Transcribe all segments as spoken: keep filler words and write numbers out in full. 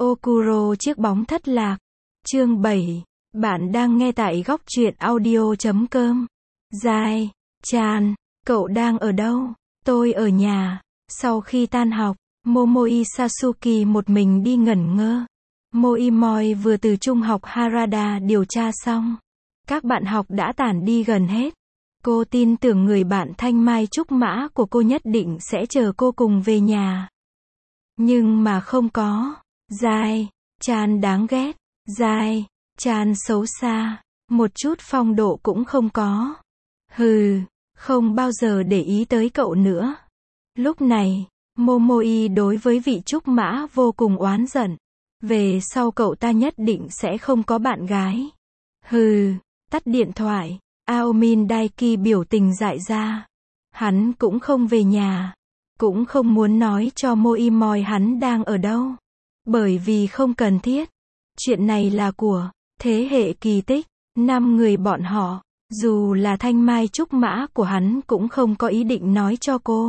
Okuro chiếc bóng thất lạc. Chương bảy. Bạn đang nghe tại góc truyện audio chấm com. Giai, Chan, cậu đang ở đâu? Tôi ở nhà. Sau khi tan học, Momoi Sasuke một mình đi ngẩn ngơ. Moimoi vừa từ trung học Harada điều tra xong. Các bạn học đã tản đi gần hết. Cô tin tưởng người bạn thanh mai trúc mã của cô nhất định sẽ chờ cô cùng về nhà. Nhưng mà không có. Giai, Chan đáng ghét. Giai, Chan xấu xa. Một chút phong độ cũng không có. Hừ, không bao giờ để ý tới cậu nữa. Lúc này, Momoi đối với vị trúc mã vô cùng oán giận. Về sau cậu ta nhất định sẽ không có bạn gái. Hừ, tắt điện thoại. Aomin Daiki biểu tình dại ra. Hắn cũng không về nhà. Cũng không muốn nói cho Moimoi hắn đang ở đâu. Bởi vì không cần thiết. Chuyện này là của thế hệ kỳ tích. Năm người bọn họ. Dù là thanh mai trúc mã của hắn cũng không có ý định nói cho cô.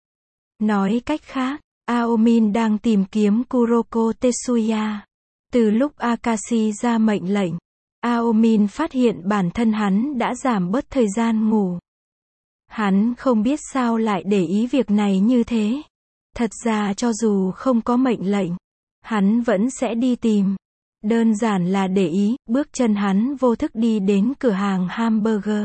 Nói cách khác, Aomin đang tìm kiếm Kuroko Tetsuya. Từ lúc Akashi ra mệnh lệnh, Aomin phát hiện bản thân hắn đã giảm bớt thời gian ngủ. Hắn không biết sao lại để ý việc này như thế. Thật ra cho dù không có mệnh lệnh, hắn vẫn sẽ đi tìm. Đơn giản là để ý, bước chân hắn vô thức đi đến cửa hàng hamburger.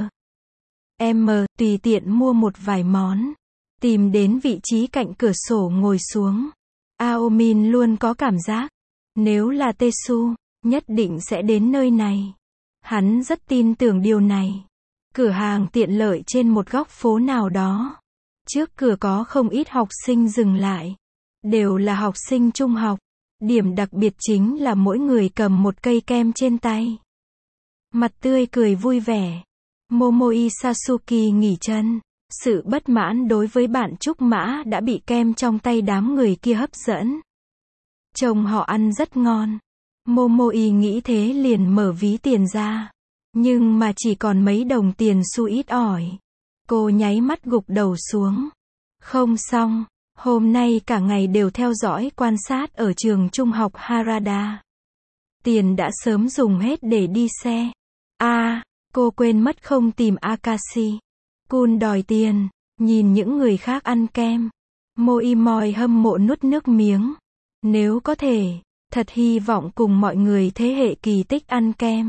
Em tùy tiện mua một vài món. Tìm đến vị trí cạnh cửa sổ ngồi xuống. Aomin luôn có cảm giác, nếu là Tetsu, nhất định sẽ đến nơi này. Hắn rất tin tưởng điều này. Cửa hàng tiện lợi trên một góc phố nào đó. Trước cửa có không ít học sinh dừng lại. Đều là học sinh trung học. Điểm đặc biệt chính là mỗi người cầm một cây kem trên tay. Mặt tươi cười vui vẻ. Momoi Sasuke nghỉ chân. Sự bất mãn đối với bạn trúc mã đã bị kem trong tay đám người kia hấp dẫn. Trông họ ăn rất ngon. Momoi nghĩ thế liền mở ví tiền ra. Nhưng mà chỉ còn mấy đồng tiền xu ít ỏi. Cô nháy mắt gục đầu xuống. Không xong, hôm nay cả ngày đều theo dõi quan sát ở trường trung học Harada. Tiền đã sớm dùng hết để đi xe. A, à, cô quên mất không tìm Akashi. Kun đòi tiền, nhìn những người khác ăn kem. Moimoi hâm mộ nuốt nước miếng. Nếu có thể, thật hy vọng cùng mọi người thế hệ kỳ tích ăn kem.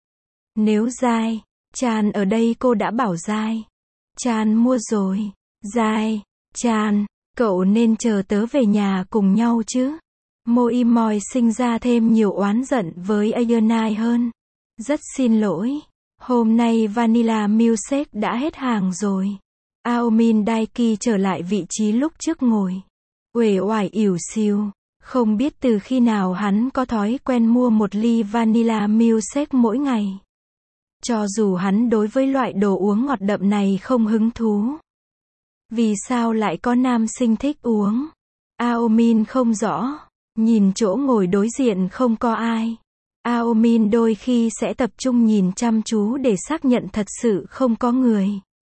Nếu Giai, Chan ở đây cô đã bảo Giai. Chan mua rồi. Giai, Chan, cậu nên chờ tớ về nhà cùng nhau chứ. Moimoi sinh ra thêm nhiều oán giận với Aonai hơn. Rất xin lỗi. Hôm nay Vanilla Milkshake đã hết hàng rồi. Aomin Daiki trở lại vị trí lúc trước ngồi. Uể oải ỉu xìu. Không biết từ khi nào hắn có thói quen mua một ly Vanilla Milkshake mỗi ngày. Cho dù hắn đối với loại đồ uống ngọt đậm này không hứng thú. Vì sao lại có nam sinh thích uống? Aomin không rõ. Nhìn chỗ ngồi đối diện không có ai. Aomin đôi khi sẽ tập trung nhìn chăm chú để xác nhận thật sự không có người.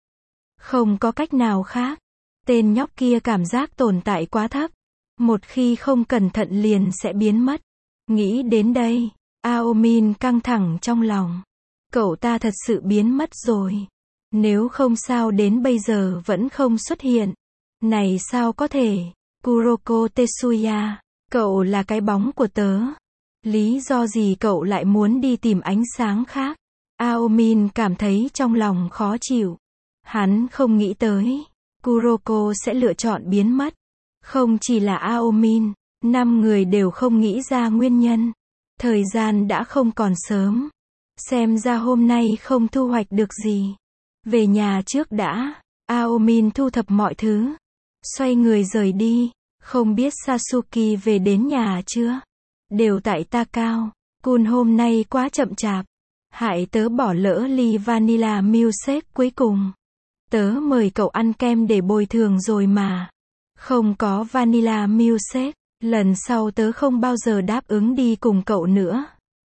Không có cách nào khác. Tên nhóc kia cảm giác tồn tại quá thấp. Một khi không cẩn thận liền sẽ biến mất. Nghĩ đến đây, Aomin căng thẳng trong lòng. Cậu ta thật sự biến mất rồi. Nếu không sao đến bây giờ vẫn không xuất hiện. Này sao có thể? Kuroko Tetsuya, cậu là cái bóng của tớ. Lý do gì cậu lại muốn đi tìm ánh sáng khác? Aomin cảm thấy trong lòng khó chịu. Hắn không nghĩ tới Kuroko sẽ lựa chọn biến mất. Không chỉ là Aomin, năm người đều không nghĩ ra nguyên nhân. Thời gian đã không còn sớm. Xem ra hôm nay không thu hoạch được gì. Về nhà trước đã. Aomin thu thập mọi thứ. Xoay người rời đi. Không biết Sasuke về đến nhà chưa? Đều tại Takao. Kun hôm nay quá chậm chạp. Hại tớ bỏ lỡ ly Vanilla Milkshake cuối cùng. Tớ mời cậu ăn kem để bồi thường rồi mà. Không có Vanilla Milkshake. Lần sau tớ không bao giờ đáp ứng đi cùng cậu nữa.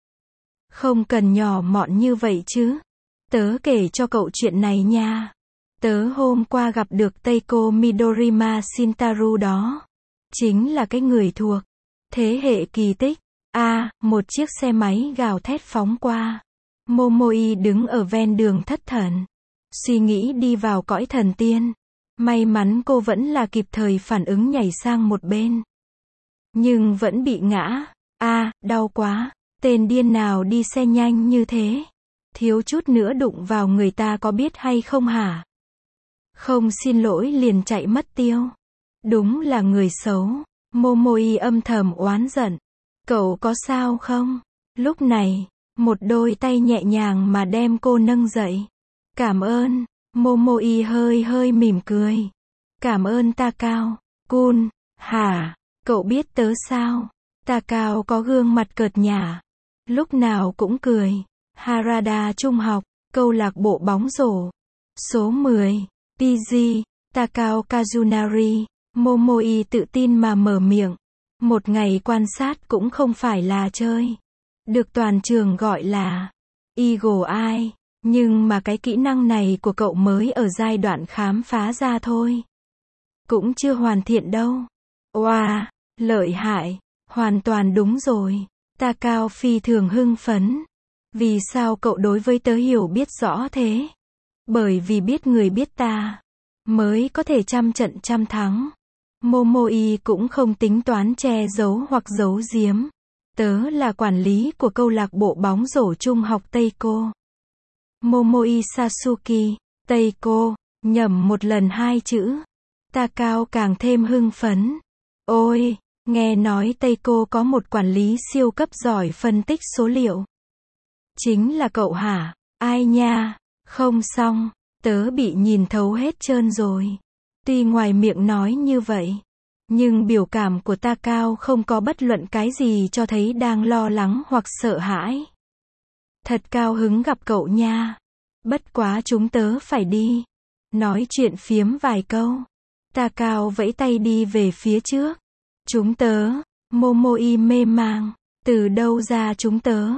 Không cần nhỏ mọn như vậy chứ. Tớ kể cho cậu chuyện này nha. Tớ hôm qua gặp được Teiko Midorima Shintaru đó. Chính là cái người thuộc thế hệ kỳ tích. A, một chiếc xe máy gào thét phóng qua. Momoi đứng ở ven đường thất thần. Suy nghĩ đi vào cõi thần tiên. May mắn cô vẫn là kịp thời phản ứng nhảy sang một bên. Nhưng vẫn bị ngã. A, đau quá. Tên điên nào đi xe nhanh như thế? Thiếu chút nữa đụng vào người ta có biết hay không hả? Không xin lỗi liền chạy mất tiêu. Đúng là người xấu. Momoi âm thầm oán giận. Cậu có sao không? Lúc này, một đôi tay nhẹ nhàng mà đem cô nâng dậy. Cảm ơn. Momoi hơi hơi mỉm cười. Cảm ơn Takao. Kun. Hả? Cậu biết tớ sao? Takao có gương mặt cợt nhả. Lúc nào cũng cười. Harada Trung học, câu lạc bộ bóng rổ. Số mười. pê giê. Takao Kazunari. Momoi tự tin mà mở miệng. Một ngày quan sát cũng không phải là chơi. Được toàn trường gọi là Eagle Eye. Nhưng mà cái kỹ năng này của cậu mới ở giai đoạn khám phá ra thôi. Cũng chưa hoàn thiện đâu. Wow, lợi hại. Hoàn toàn đúng rồi. Takao phi thường hưng phấn. Vì sao cậu đối với tớ hiểu biết rõ thế? Bởi vì biết người biết ta, mới có thể trăm trận trăm thắng. Momoi cũng không tính toán che giấu hoặc giấu giếm. Tớ là quản lý của câu lạc bộ bóng rổ trung học Teiko. Momoi Sasuke, Teiko, nhẩm một lần hai chữ. Takao càng thêm hưng phấn. Ôi, nghe nói Teiko có một quản lý siêu cấp giỏi phân tích số liệu. Chính là cậu hả? Ai nha? Không xong, tớ bị nhìn thấu hết trơn rồi. Tuy ngoài miệng nói như vậy, nhưng biểu cảm của Takao không có bất luận cái gì cho thấy đang lo lắng hoặc sợ hãi. Thật cao hứng gặp cậu nha. Bất quá chúng tớ phải đi. Nói chuyện phiếm vài câu. Takao vẫy tay đi về phía trước. Chúng tớ. Momoi mê mang. Từ đâu ra chúng tớ?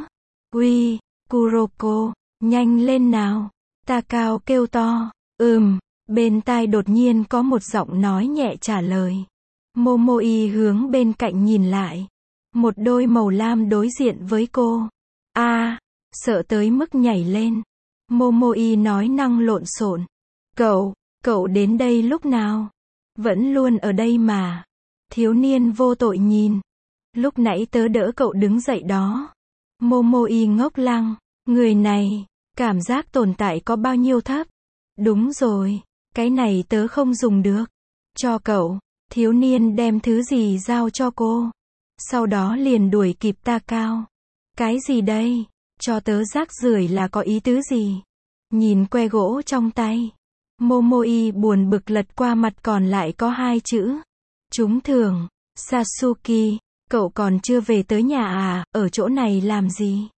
Uy, Kuroko, nhanh lên nào. Takao kêu to. Ừm, bên tai đột nhiên có một giọng nói nhẹ trả lời. Momoi hướng bên cạnh nhìn lại. Một đôi màu lam đối diện với cô. A, à, sợ tới mức nhảy lên. Momoi nói năng lộn xộn. Cậu, cậu đến đây lúc nào? Vẫn luôn ở đây mà. Thiếu niên vô tội nhìn. Lúc nãy tớ đỡ cậu đứng dậy đó. Momoi ngốc lăng. Người này, cảm giác tồn tại có bao nhiêu thấp? Đúng rồi, cái này tớ không dùng được. Cho cậu. Thiếu niên đem thứ gì giao cho cô. Sau đó liền đuổi kịp Takao. Cái gì đây? Cho tớ rác rưởi là có ý tứ gì? Nhìn que gỗ trong tay. Momoi buồn bực lật qua mặt còn lại có hai chữ. Trúng thưởng. Sasuke, cậu còn chưa về tới nhà à, ở chỗ này làm gì?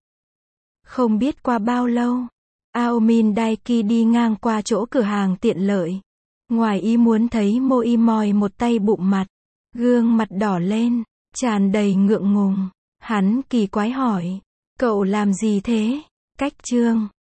Không biết qua bao lâu. Aomin Daiki đi ngang qua chỗ cửa hàng tiện lợi. Ngoài ý muốn thấy Moi moi một tay bụng mặt. Gương mặt đỏ lên, tràn đầy ngượng ngùng. Hắn kỳ quái hỏi. Cậu làm gì thế? Cách chương.